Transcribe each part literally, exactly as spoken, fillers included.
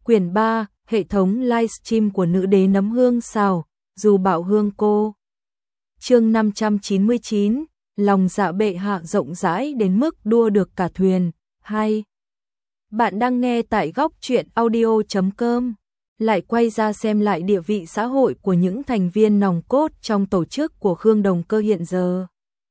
Quyển ba, hệ thống livestream của nữ đế nấm hương xào, dù bạo hương cô. Chương năm trăm chín mươi chín, lòng dạ bệ hạ rộng rãi đến mức đua được cả thuyền. Hai. Bạn đang nghe tại góc truyện audio chấm com. Lại quay ra xem lại địa vị xã hội của những thành viên nòng cốt trong tổ chức của Khương Đồng Cơ hiện giờ.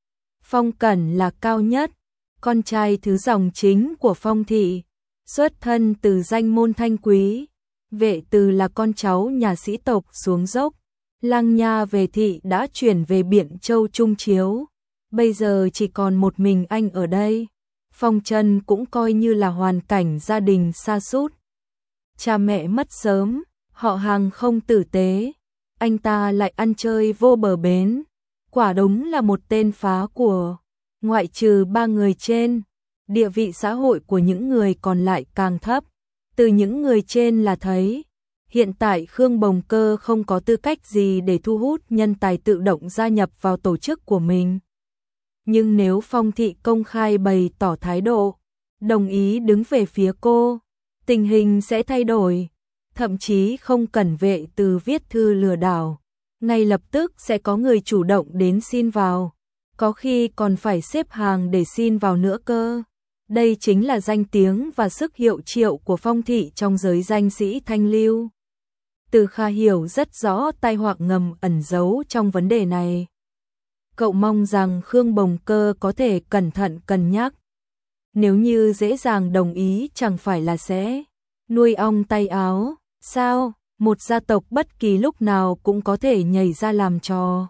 Phong Cẩn là cao nhất, con trai thứ dòng chính của Phong thị, xuất thân từ danh môn thanh quý. Vệ Từ là con cháu nhà sĩ tộc xuống dốc. Lăng Nha về thị đã chuyển về Biện Châu Trung Chiếu. Bây giờ chỉ còn một mình anh ở đây. Phong Trân cũng coi như là hoàn cảnh gia đình sa sút. Cha mẹ mất sớm, họ hàng không tử tế. Anh ta lại ăn chơi vô bờ bến. Quả đúng là một tên phá của. Ngoại trừ ba người trên, địa vị xã hội của những người còn lại càng thấp. Từ những người trên là thấy, hiện tại Khương Bồng Cơ không có tư cách gì để thu hút nhân tài tự động gia nhập vào tổ chức của mình. Nhưng nếu Phong thị công khai bày tỏ thái độ, đồng ý đứng về phía cô, tình hình sẽ thay đổi. Thậm chí không cần Vệ Từ viết thư lừa đảo, ngay lập tức sẽ có người chủ động đến xin vào. Có khi còn phải xếp hàng để xin vào nữa cơ. Đây chính là danh tiếng và sức hiệu triệu của Phong thị trong giới danh sĩ thanh lưu. Từ Kha hiểu rất rõ tai họa ngầm ẩn giấu trong vấn đề này. Cậu mong rằng Khương Bồng Cơ có thể cẩn thận cân nhắc. Nếu như dễ dàng đồng ý chẳng phải là sẽ nuôi ong tay áo, sao? Một gia tộc bất kỳ lúc nào cũng có thể nhảy ra làm trò.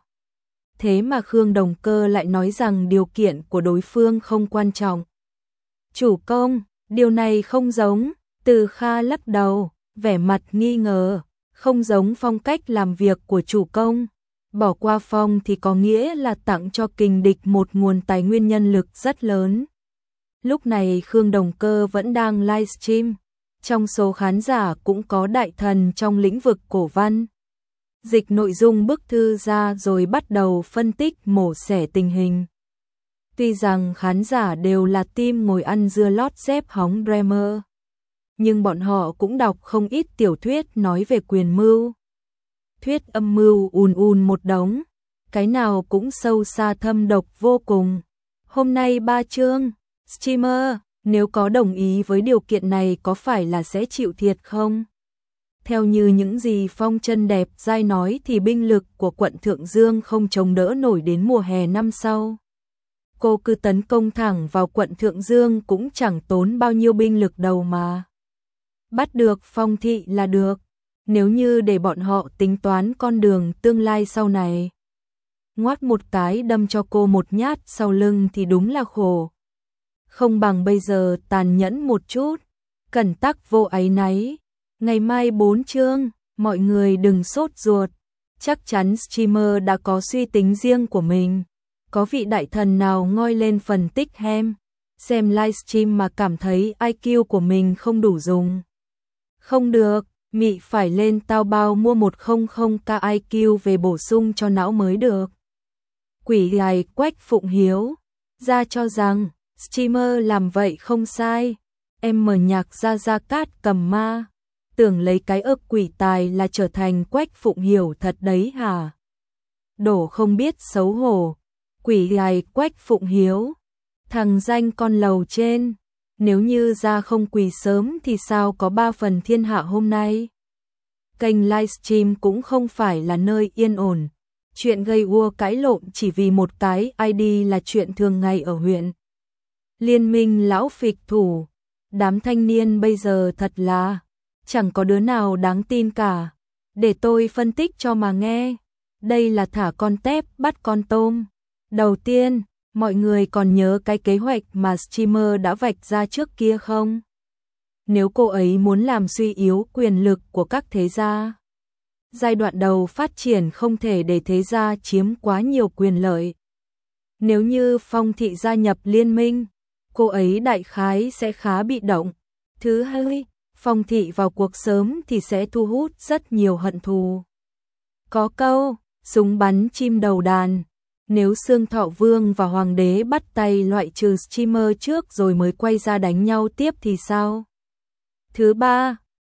Thế mà Khương Đồng Cơ lại nói rằng điều kiện của đối phương không quan trọng. Chủ công, điều này không giống. Từ Kha lắc đầu, vẻ mặt nghi ngờ, không giống phong cách làm việc của chủ công. Bỏ qua Phong thì có nghĩa là tặng cho kình địch một nguồn tài nguyên nhân lực rất lớn. Lúc này Khương Đồng Cơ vẫn đang livestream. Trong số khán giả cũng có đại thần trong lĩnh vực cổ văn. Dịch nội dung bức thư ra rồi bắt đầu phân tích mổ xẻ tình hình. Tuy rằng khán giả đều là team ngồi ăn dưa lót dép hóng Dreamer, nhưng bọn họ cũng đọc không ít tiểu thuyết nói về quyền mưu. Thuyết âm mưu ùn ùn một đống, cái nào cũng sâu xa thâm độc vô cùng. Hôm nay ba chương, streamer, nếu có đồng ý với điều kiện này có phải là sẽ chịu thiệt không? Theo như những gì Phong Trân đẹp dai nói thì binh lực của quận Thượng Dương không chống đỡ nổi đến mùa hè năm sau. Cô cứ tấn công thẳng vào quận Thượng Dương cũng chẳng tốn bao nhiêu binh lực đâu mà. Bắt được Phong thị là được, nếu như để bọn họ tính toán con đường tương lai sau này. Ngoát một cái đâm cho cô một nhát sau lưng thì đúng là khổ. Không bằng bây giờ tàn nhẫn một chút, cẩn tắc vô áy náy. Ngày mai bốn chương, mọi người đừng sốt ruột. Chắc chắn streamer đã có suy tính riêng của mình. Có vị đại thần nào ngoi lên phần tích hem, xem livestream mà cảm thấy i kiu của mình không đủ dùng. Không được, mị phải lên tao bao mua một trăm k i kiu về bổ sung cho não mới được. Quỷ gài Quách Phụng Hiếu ra cho rằng streamer làm vậy không sai. Em mở nhạc ra Gia Cát Cầm Ma, tưởng lấy cái ức quỷ tài là trở thành Quách Phụng Hiểu thật đấy hả? Đổ không biết xấu hổ. Quỷ gài Quách Phụng Hiếu, thằng danh con lầu trên, nếu như ra không quỳ sớm thì sao có ba phần thiên hạ hôm nay. Kênh livestream cũng không phải là nơi yên ổn. Chuyện gây ua cãi lộn chỉ vì một cái i đê là chuyện thường ngày ở huyện. Liên minh lão phịch thủ, đám thanh niên bây giờ thật là chẳng có đứa nào đáng tin cả. Để tôi phân tích cho mà nghe. Đây là thả con tép bắt con tôm. Đầu tiên, mọi người còn nhớ cái kế hoạch mà streamer đã vạch ra trước kia không? Nếu cô ấy muốn làm suy yếu quyền lực của các thế gia, giai đoạn đầu phát triển không thể để thế gia chiếm quá nhiều quyền lợi. Nếu như Phong thị gia nhập liên minh, cô ấy đại khái sẽ khá bị động. Thứ hai, Phong thị vào cuộc sớm thì sẽ thu hút rất nhiều hận thù. Có câu, súng bắn chim đầu đàn. Nếu Sương Thọ Vương và Hoàng đế bắt tay loại trừ streamer trước rồi mới quay ra đánh nhau tiếp thì sao? Thứ ba,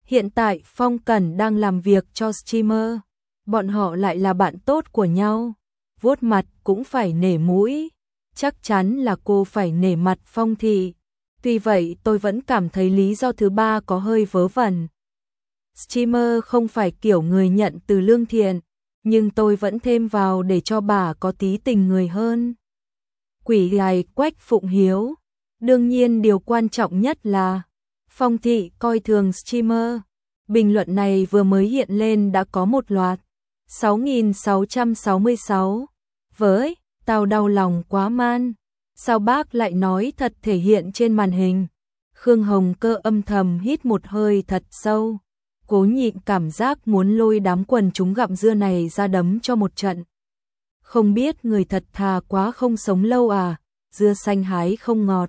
Hiện tại Phong Cẩn đang làm việc cho streamer, bọn họ lại là bạn tốt của nhau, vuốt mặt cũng phải nể mũi, chắc chắn là cô phải nể mặt Phong Thị. Tuy vậy tôi vẫn cảm thấy lý do thứ ba có hơi vớ vẩn. Streamer không phải kiểu người nhận từ lương thiện, nhưng tôi vẫn thêm vào để cho bà có tí tình người hơn. Quỷ gài Quách Phụng Hiếu. Đương nhiên điều quan trọng nhất là Phong Thị coi thường streamer. Bình luận này vừa mới hiện lên đã có một loạt sáu nghìn sáu trăm sáu mươi sáu. Với, tao đau lòng quá man. Sao bác lại nói thật thể hiện trên màn hình? Khương Hồng Cơ âm thầm hít một hơi thật sâu, cố nhịn cảm giác muốn lôi đám quần chúng gặm dưa này ra đấm cho một trận. Không biết người thật thà quá không sống lâu à, dưa xanh hái không ngọt.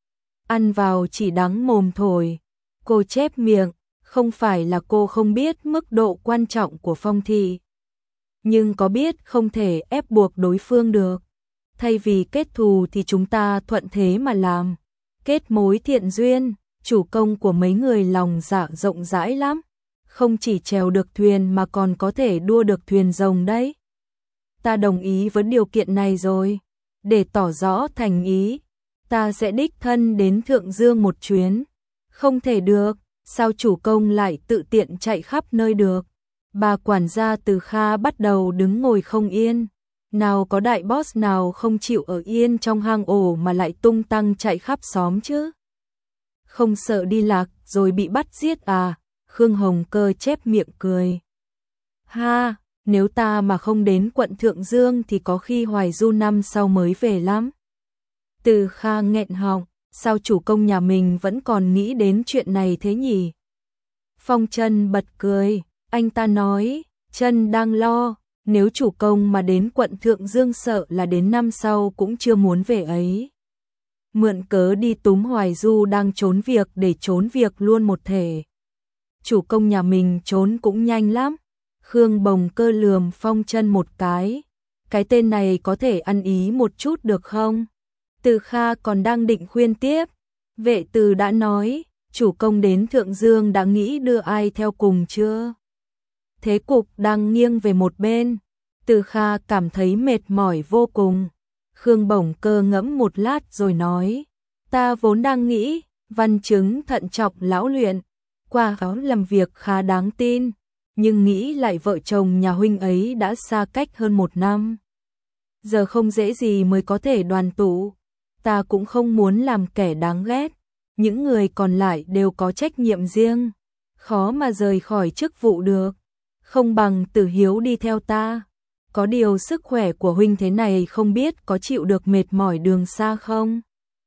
Ăn vào chỉ đắng mồm thổi. Cô chép miệng, không phải là cô không biết mức độ quan trọng của Phong Thị, nhưng có biết không thể ép buộc đối phương được. Thay vì kết thù thì chúng ta thuận thế mà làm. Kết mối thiện duyên, chủ công của mấy người lòng dạ rộng rãi lắm. Không chỉ chèo được thuyền mà còn có thể đua được thuyền rồng đấy. Ta đồng ý với điều kiện này rồi. Để tỏ rõ thành ý, ta sẽ đích thân đến Thượng Dương một chuyến. Không thể được, sao chủ công lại tự tiện chạy khắp nơi được. Bà quản gia Từ Kha bắt đầu đứng ngồi không yên. Nào có đại boss nào không chịu ở yên trong hang ổ mà lại tung tăng chạy khắp xóm chứ? Không sợ đi lạc rồi bị bắt giết à? Khương Hồng Cơ chép miệng cười. Ha, nếu ta mà không đến quận Thượng Dương thì có khi Hoài Du năm sau mới về lắm. Từ Kha nghẹn họng, sao chủ công nhà mình vẫn còn nghĩ đến chuyện này thế nhỉ? Phong Trân bật cười, anh ta nói, Trân đang lo, nếu chủ công mà đến quận Thượng Dương sợ là đến năm sau cũng chưa muốn về ấy. Mượn cớ đi túm Hoài Du đang trốn việc để trốn việc luôn một thể. Chủ công nhà mình trốn cũng nhanh lắm. Khương Bồng Cơ lườm Phong Trân một cái. Cái tên này có thể ăn ý một chút được không? Từ Kha còn đang định khuyên tiếp. Vệ Từ đã nói, chủ công đến Thượng Dương đã nghĩ đưa ai theo cùng chưa? Thế cục đang nghiêng về một bên. Từ Kha cảm thấy mệt mỏi vô cùng. Khương Bồng Cơ ngẫm một lát rồi nói, ta vốn đang nghĩ, văn chứng thận trọng lão luyện, qua khảo làm việc khá đáng tin, nhưng nghĩ lại vợ chồng nhà huynh ấy đã xa cách hơn một năm. Giờ không dễ gì mới có thể đoàn tụ, ta cũng không muốn làm kẻ đáng ghét, những người còn lại đều có trách nhiệm riêng, khó mà rời khỏi chức vụ được, không bằng Tử Hiếu đi theo ta. Có điều sức khỏe của huynh thế này không biết có chịu được mệt mỏi đường xa không?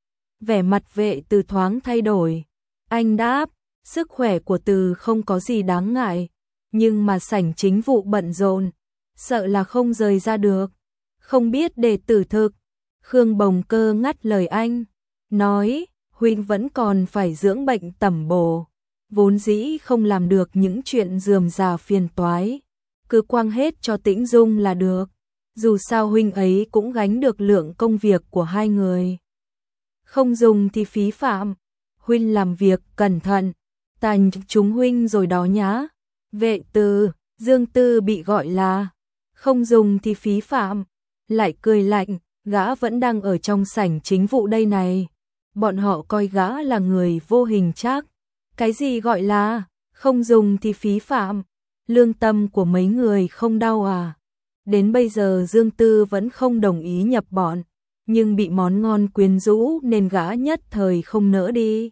Vẻ mặt Vệ Từ thoáng thay đổi. Anh đáp, sức khỏe của Từ không có gì đáng ngại, nhưng mà sảnh chính vụ bận rộn, sợ là không rời ra được. Không biết để tử thực. Khương Bồng Cơ ngắt lời anh, nói, huynh vẫn còn phải dưỡng bệnh tẩm bổ, vốn dĩ không làm được những chuyện rườm rà phiền toái. Cứ quăng hết cho Tĩnh Dung là được, dù sao huynh ấy cũng gánh được lượng công việc của hai người. Không dùng thì phí phạm, huynh làm việc cẩn thận, ta chúng huynh rồi đó nhá. Vệ Từ, Dương Tư bị gọi là, không dùng thì phí phạm, lại cười lạnh, gã vẫn đang ở trong sảnh chính vụ đây này. Bọn họ coi gã là người vô hình chắc. Cái gì gọi là, không dùng thì phí phạm? Lương tâm của mấy người không đau à? Đến bây giờ Dương Tư vẫn không đồng ý nhập bọn, nhưng bị món ngon quyến rũ nên gã nhất thời không nỡ đi.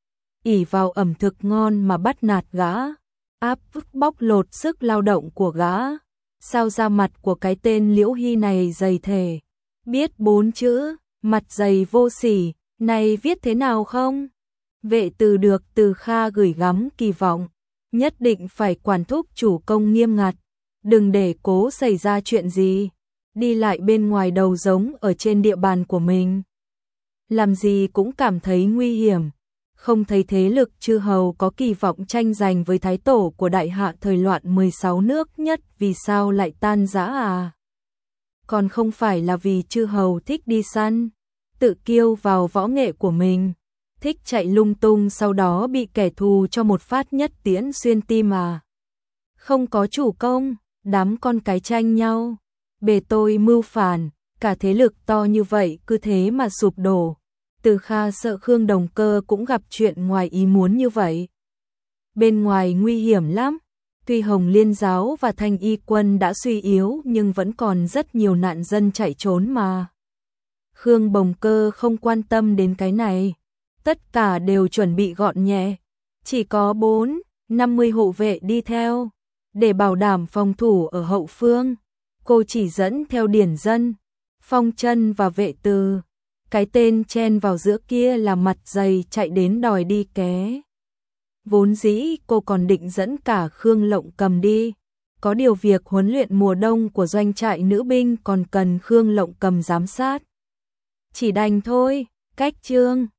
Ỷ vào ẩm thực ngon mà bắt nạt gã, áp bóc lột sức lao động của gã. Sao da mặt của cái tên Liễu Hy này dày thể? Biết bốn chữ, mặt dày vô sỉ, này viết thế nào không? Vệ Từ được Từ Kha gửi gắm kỳ vọng, nhất định phải quản thúc chủ công nghiêm ngặt, đừng để cố xảy ra chuyện gì, đi lại bên ngoài đầu giống ở trên địa bàn của mình. Làm gì cũng cảm thấy nguy hiểm, không thấy thế lực chư hầu có kỳ vọng tranh giành với thái tổ của đại hạ thời loạn mười sáu nước nhất vì sao lại tan rã à? Còn không phải là vì chư hầu thích đi săn, tự kiêu vào võ nghệ của mình. thích chạy lung tung sau đó bị kẻ thù cho một phát nhất tiễn xuyên tim mà. Không có chủ công, đám con cái tranh nhau, bề tôi mưu phản, cả thế lực to như vậy cứ thế mà sụp đổ. Từ Kha sợ Khương Đồng Cơ cũng gặp chuyện ngoài ý muốn như vậy. Bên ngoài nguy hiểm lắm, tuy Hồng Liên giáo và Thanh Y quân đã suy yếu nhưng vẫn còn rất nhiều nạn dân chạy trốn mà. Khương Bồng Cơ không quan tâm đến cái này, tất cả đều chuẩn bị gọn nhẹ, chỉ có bốn, năm mươi hộ vệ đi theo, để bảo đảm phòng thủ ở hậu phương. Cô chỉ dẫn theo điển dân, Phong Chân và vệ từ. Cái tên chen vào giữa kia là mặt dày chạy đến đòi đi ké. Vốn dĩ cô còn định dẫn cả Khương Lộng Cầm đi, có điều việc huấn luyện mùa đông của doanh trại nữ binh còn cần Khương Lộng Cầm giám sát. Chỉ đành thôi, cách chương